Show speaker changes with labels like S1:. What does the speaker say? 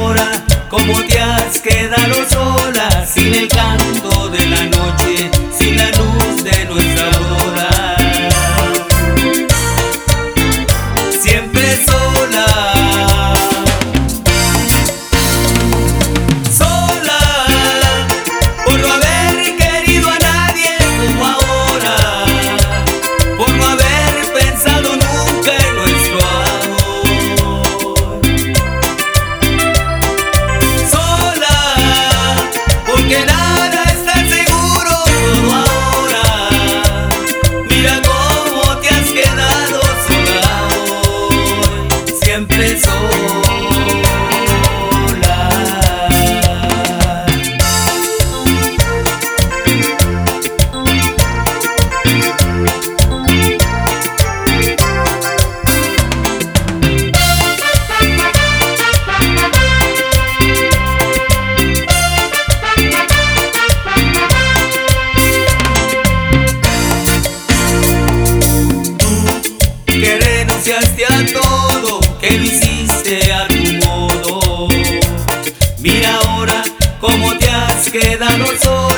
S1: ahora cómo te has quedado sola, sin el canto de la noche, sin la luz de nuestra aurora. Siempre sola, sola, por no haber querido a nadie como ahora, por no haber pensado nunca en nuestro amor. Sola, porque nada está seguro todo ahora. Mira cómo te has quedado sola hoy, siempre sola. Que renunciaste a todo, que lo hiciste a tu modo. Mira ahora cómo te has quedado sola.